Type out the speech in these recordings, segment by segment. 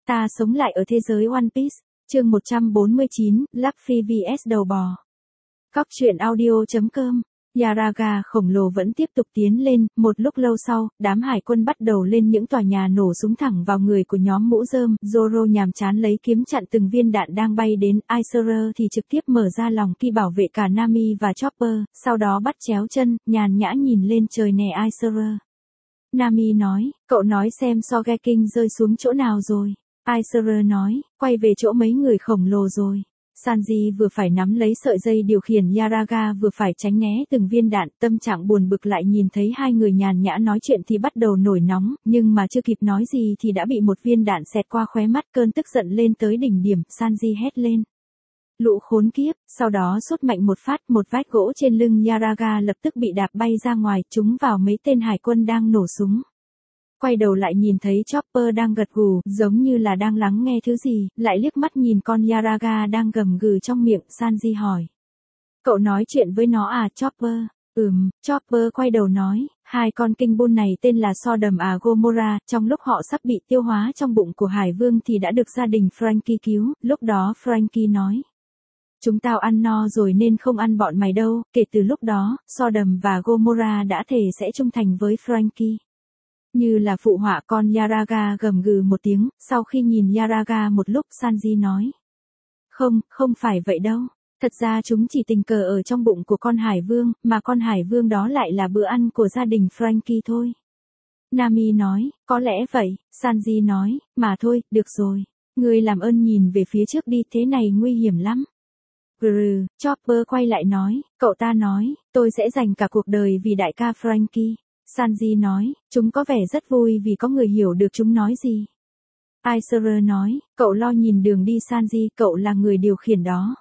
Ta sống lại ở thế giới One Piece. Chương 149, Luffy vs đầu bò. Cóc truyện audio.com. Yaraga khổng lồ vẫn tiếp tục tiến lên, một lúc lâu sau, đám hải quân bắt đầu lên những tòa nhà nổ súng thẳng vào người của nhóm mũ rơm. Zoro nhàm chán lấy kiếm chặn từng viên đạn đang bay đến, Aiser thì trực tiếp mở ra lòng ki bảo vệ cả Nami và Chopper, sau đó bắt chéo chân, nhàn nhã nhìn lên trời nè Aiser. Nami nói, cậu nói xem Sogeking rơi xuống chỗ nào rồi. Aiser nói, quay về chỗ mấy người khổng lồ rồi. Sanji vừa phải nắm lấy sợi dây điều khiển Yaraga vừa phải tránh né từng viên đạn, tâm trạng buồn bực lại nhìn thấy hai người nhàn nhã nói chuyện thì bắt đầu nổi nóng, nhưng mà chưa kịp nói gì thì đã bị một viên đạn xẹt qua khóe mắt, cơn tức giận lên tới đỉnh điểm, Sanji hét lên. Lũ khốn kiếp, sau đó sút mạnh một phát, một vách gỗ trên lưng Yaraga lập tức bị đạp bay ra ngoài, trúng vào mấy tên hải quân đang nổ súng. Quay đầu lại nhìn thấy Chopper đang gật gù, giống như là đang lắng nghe thứ gì, lại liếc mắt nhìn con Yaraga đang gầm gừ trong miệng, Sanji hỏi. Cậu nói chuyện với nó à Chopper? Chopper quay đầu nói, hai con kinh buôn này tên là Sodom à Gomorrah, trong lúc họ sắp bị tiêu hóa trong bụng của Hải Vương thì đã được gia đình Franky cứu, lúc đó Franky nói. Chúng tao ăn no rồi nên không ăn bọn mày đâu, kể từ lúc đó, Sodom và Gomorrah đã thề sẽ trung thành với Franky. Như là phụ họa con Yaraga gầm gừ một tiếng, sau khi nhìn Yaraga một lúc Sanji nói. Không phải vậy đâu. Thật ra chúng chỉ tình cờ ở trong bụng của con Hải Vương, mà con Hải Vương đó lại là bữa ăn của gia đình Franky thôi. Nami nói, có lẽ vậy, Sanji nói, mà thôi, được rồi. Ngươi làm ơn nhìn về phía trước đi, thế này nguy hiểm lắm. Chopper quay lại nói, cậu ta nói, tôi sẽ dành cả cuộc đời vì đại ca Franky. Sanji nói, chúng có vẻ rất vui vì có người hiểu được chúng nói gì. Aiser nói, cậu lo nhìn đường đi Sanji, cậu là người điều khiển đó.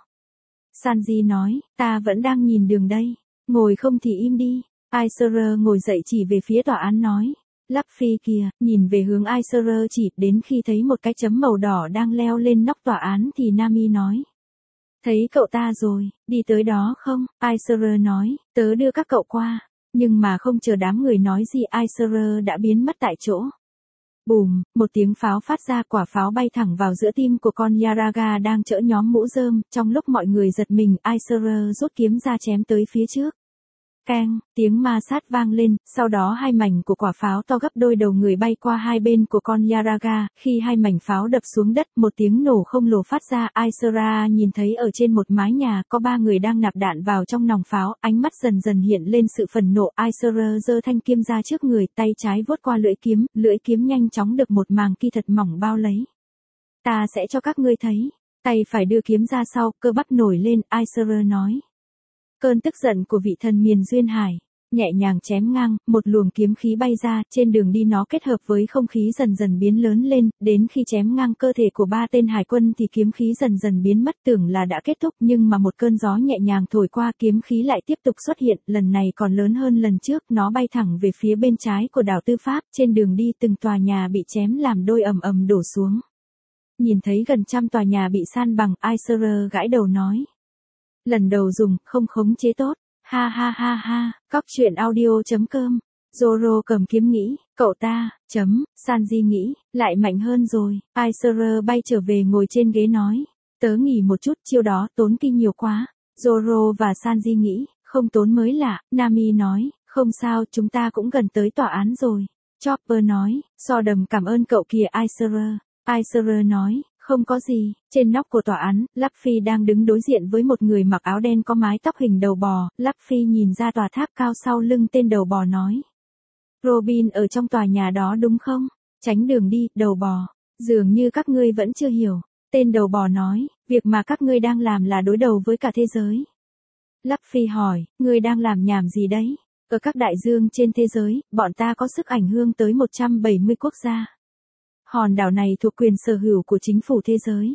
Sanji nói, ta vẫn đang nhìn đường đây, ngồi không thì im đi. Aiser ngồi dậy chỉ về phía tòa án nói, Luffy kìa, nhìn về hướng Aiser chỉ, đến khi thấy một cái chấm màu đỏ đang leo lên nóc tòa án thì Nami nói. Thấy cậu ta rồi, đi tới đó không? Aiser nói, tớ đưa các cậu qua. Nhưng mà không chờ đám người nói gì Aiser đã biến mất tại chỗ. Bùm, một tiếng pháo phát ra, quả pháo bay thẳng vào giữa tim của con Yaraga đang chở nhóm mũ rơm, trong lúc mọi người giật mình, Aiser rút kiếm ra chém tới phía trước. Keng, tiếng ma sát vang lên, sau đó hai mảnh của quả pháo to gấp đôi đầu người bay qua hai bên của con Yaraga, khi hai mảnh pháo đập xuống đất, một tiếng nổ không lồ phát ra, Aisera nhìn thấy ở trên một mái nhà có ba người đang nạp đạn vào trong nòng pháo, ánh mắt dần dần hiện lên sự phẫn nộ, Aisera giơ thanh kiếm ra trước người, tay trái vuốt qua lưỡi kiếm nhanh chóng được một màng ki thật mỏng bao lấy. Ta sẽ cho các ngươi thấy, tay phải đưa kiếm ra sau, cơ bắp nổi lên, Aisera nói. Cơn tức giận của vị thần miền duyên hải, nhẹ nhàng chém ngang, một luồng kiếm khí bay ra, trên đường đi nó kết hợp với không khí dần dần biến lớn lên, đến khi chém ngang cơ thể của ba tên hải quân thì kiếm khí dần dần biến mất, tưởng là đã kết thúc nhưng mà một cơn gió nhẹ nhàng thổi qua, kiếm khí lại tiếp tục xuất hiện, lần này còn lớn hơn lần trước, nó bay thẳng về phía bên trái của đảo Tư Pháp, trên đường đi từng tòa nhà bị chém làm đôi ầm ầm đổ xuống. Nhìn thấy gần trăm tòa nhà bị san bằng, Aiser gãi đầu nói. Lần đầu dùng, không khống chế tốt. Ha ha ha ha, cóc truyện audio.com. Zoro cầm kiếm nghĩ, cậu ta, Sanji nghĩ, lại mạnh hơn rồi. Aiser bay trở về ngồi trên ghế nói. Tớ nghỉ một chút, chiêu đó tốn kinh nhiều quá. Zoro và Sanji nghĩ, không tốn mới lạ. Nami nói, không sao, chúng ta cũng gần tới tòa án rồi. Chopper nói, Sodom cảm ơn cậu kìa Aiser. Aiser nói. Không có gì, trên nóc của tòa án, Luffy đang đứng đối diện với một người mặc áo đen có mái tóc hình đầu bò, Luffy nhìn ra tòa tháp cao sau lưng tên đầu bò nói. Robin ở trong tòa nhà đó đúng không? Tránh đường đi, đầu bò. Dường như các ngươi vẫn chưa hiểu. Tên đầu bò nói, việc mà các ngươi đang làm là đối đầu với cả thế giới. Luffy hỏi, ngươi đang làm nhảm gì đấy? Ở các đại dương trên thế giới, bọn ta có sức ảnh hưởng tới 170 quốc gia. Hòn đảo này thuộc quyền sở hữu của chính phủ thế giới.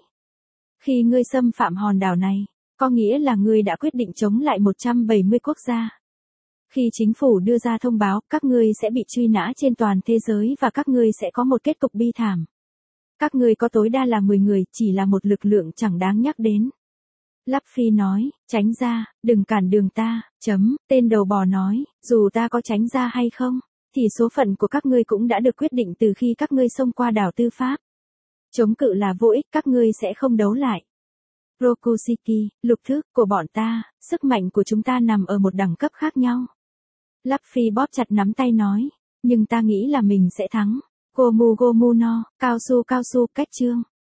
Khi ngươi xâm phạm hòn đảo này, có nghĩa là ngươi đã quyết định chống lại 170 quốc gia. Khi chính phủ đưa ra thông báo, các ngươi sẽ bị truy nã trên toàn thế giới và các ngươi sẽ có một kết cục bi thảm. Các ngươi có tối đa là 10 người, chỉ là một lực lượng chẳng đáng nhắc đến. Luffy nói, tránh ra, đừng cản đường ta, tên đầu bò nói, dù ta có tránh ra hay không, thì số phận của các ngươi cũng đã được quyết định từ khi các ngươi xông qua đảo Tư Pháp. Chống cự là vô ích, các ngươi sẽ không đấu lại. Rokushiki, lục thức của bọn ta, sức mạnh của chúng ta nằm ở một đẳng cấp khác nhau. Luffy bóp chặt nắm tay nói, nhưng ta nghĩ là mình sẽ thắng. Gomu Gomu no, cao su, cách chương.